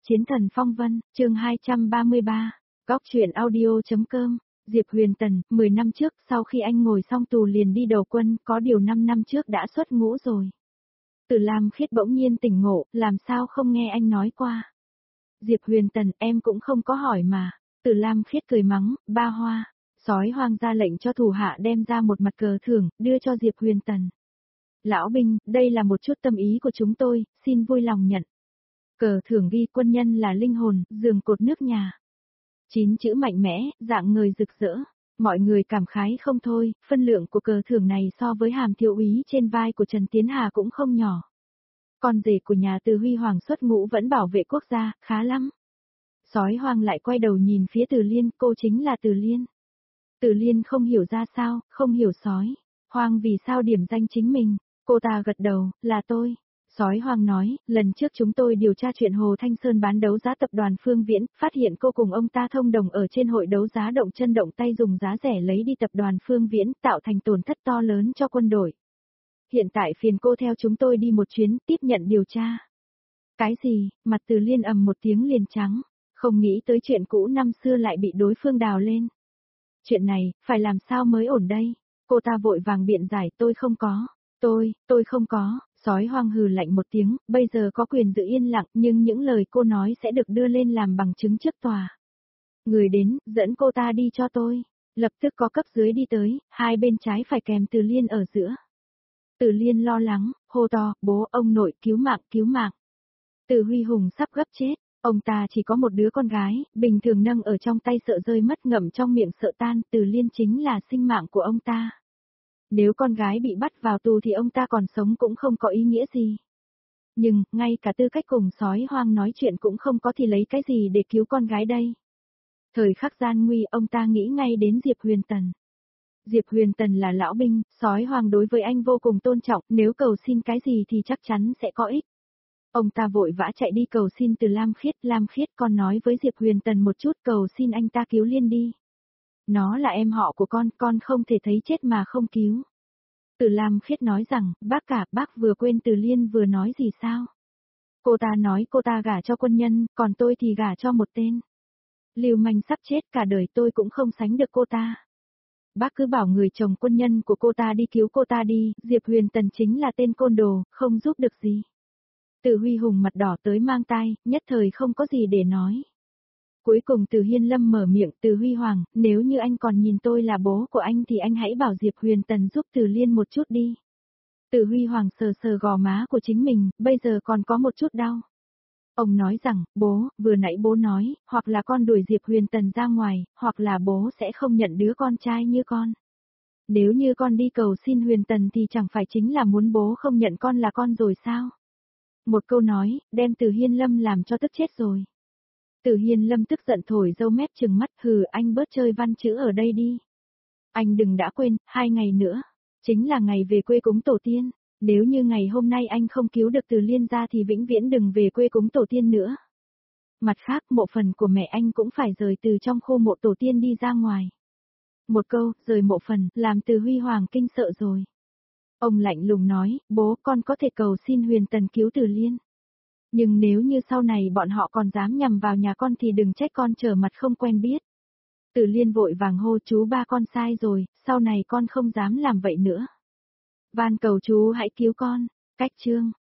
Chiến thần phong vân, chương 233, góc truyện audio.com, Diệp Huyền Tần, 10 năm trước sau khi anh ngồi xong tù liền đi đầu quân, có điều 5 năm trước đã xuất ngũ rồi. Từ Lam Khiết bỗng nhiên tỉnh ngộ, làm sao không nghe anh nói qua. Diệp Huyền Tần, em cũng không có hỏi mà. Từ Lam Khiết cười mắng, ba hoa, sói hoang ra lệnh cho thủ hạ đem ra một mặt cờ thưởng, đưa cho Diệp Huyền Tần. Lão binh, đây là một chút tâm ý của chúng tôi, xin vui lòng nhận. Cờ thưởng ghi quân nhân là linh hồn, giường cột nước nhà. 9 chữ mạnh mẽ, dạng người rực rỡ. Mọi người cảm khái không thôi, phân lượng của cờ thưởng này so với hàm thiếu úy trên vai của Trần Tiến Hà cũng không nhỏ. Con rể của nhà Từ Huy Hoàng xuất ngũ vẫn bảo vệ quốc gia, khá lắm. Sói hoang lại quay đầu nhìn phía Từ Liên, cô chính là Từ Liên. Từ Liên không hiểu ra sao, không hiểu sói. Hoang vì sao điểm danh chính mình, cô ta gật đầu, là tôi. Sói hoang nói, lần trước chúng tôi điều tra chuyện Hồ Thanh Sơn bán đấu giá tập đoàn Phương Viễn, phát hiện cô cùng ông ta thông đồng ở trên hội đấu giá động chân động tay dùng giá rẻ lấy đi tập đoàn Phương Viễn, tạo thành tổn thất to lớn cho quân đội. Hiện tại phiền cô theo chúng tôi đi một chuyến, tiếp nhận điều tra. Cái gì, mặt Từ Liên ầm một tiếng liền trắng, không nghĩ tới chuyện cũ năm xưa lại bị đối phương đào lên. Chuyện này, phải làm sao mới ổn đây? Cô ta vội vàng biện giải tôi không có. Tôi không có, sói hoang hừ lạnh một tiếng, bây giờ có quyền giữ yên lặng nhưng những lời cô nói sẽ được đưa lên làm bằng chứng trước tòa. Người đến, dẫn cô ta đi cho tôi. Lập tức có cấp dưới đi tới, hai bên trái phải kèm Từ Liên ở giữa. Từ Liên lo lắng, hô to, bố ông nội cứu mạng, cứu mạng. Từ Huy Hùng sắp gấp chết, ông ta chỉ có một đứa con gái, bình thường nâng ở trong tay sợ rơi mất ngậm trong miệng sợ tan, Từ Liên chính là sinh mạng của ông ta. Nếu con gái bị bắt vào tù thì ông ta còn sống cũng không có ý nghĩa gì. Nhưng, ngay cả tư cách cùng sói hoang nói chuyện cũng không có thì lấy cái gì để cứu con gái đây. Thời khắc gian nguy ông ta nghĩ ngay đến Diệp Huyền Tần. Diệp Huyền Tần là lão binh, sói hoang đối với anh vô cùng tôn trọng, nếu cầu xin cái gì thì chắc chắn sẽ có ích. Ông ta vội vã chạy đi cầu xin từ Lam Khiết con nói với Diệp Huyền Tần một chút cầu xin anh ta cứu Liên đi. Nó là em họ của con không thể thấy chết mà không cứu. Từ Lam Khiết nói rằng, bác vừa quên Từ Liên vừa nói gì sao? Cô ta nói cô ta gả cho quân nhân, còn tôi thì gả cho một tên. Lưu manh sắp chết cả đời tôi cũng không sánh được cô ta. Bác cứ bảo người chồng quân nhân của cô ta đi cứu cô ta đi, Diệp Huyền Tần chính là tên côn đồ, không giúp được gì. Từ Huy Hùng mặt đỏ tới mang tai, nhất thời không có gì để nói. Cuối cùng Từ Hiên Lâm mở miệng, Từ Huy Hoàng, nếu như anh còn nhìn tôi là bố của anh thì anh hãy bảo Diệp Huyền Tần giúp Từ Liên một chút đi. Từ Huy Hoàng sờ sờ gò má của chính mình, bây giờ còn có một chút đau. Ông nói rằng, bố, vừa nãy bố nói, hoặc là con đuổi Diệp Huyền Tần ra ngoài, hoặc là bố sẽ không nhận đứa con trai như con. Nếu như con đi cầu xin Huyền Tần thì chẳng phải chính là muốn bố không nhận con là con rồi sao? Một câu nói, đem Từ Hiên Lâm làm cho tức chết rồi. Từ Hiên Lâm tức giận thổi râu mép trừng mắt, hừ, anh bớt chơi văn chữ ở đây đi. Anh đừng đã quên, 2 ngày nữa, chính là ngày về quê cúng tổ tiên. Nếu như ngày hôm nay anh không cứu được Từ Liên ra thì vĩnh viễn đừng về quê cúng tổ tiên nữa. Mặt khác, mộ phần của mẹ anh cũng phải rời từ trong khu mộ tổ tiên đi ra ngoài. Một câu, rời mộ phần, làm Từ Huy Hoàng kinh sợ rồi. Ông lạnh lùng nói, bố, con có thể cầu xin Huyền Tần cứu Từ Liên. Nhưng nếu như sau này bọn họ còn dám nhằm vào nhà con thì đừng trách con trở mặt không quen biết. Từ Liên vội vàng hô chú ba con sai rồi, sau này con không dám làm vậy nữa. Van cầu chú hãy cứu con. Cách chương.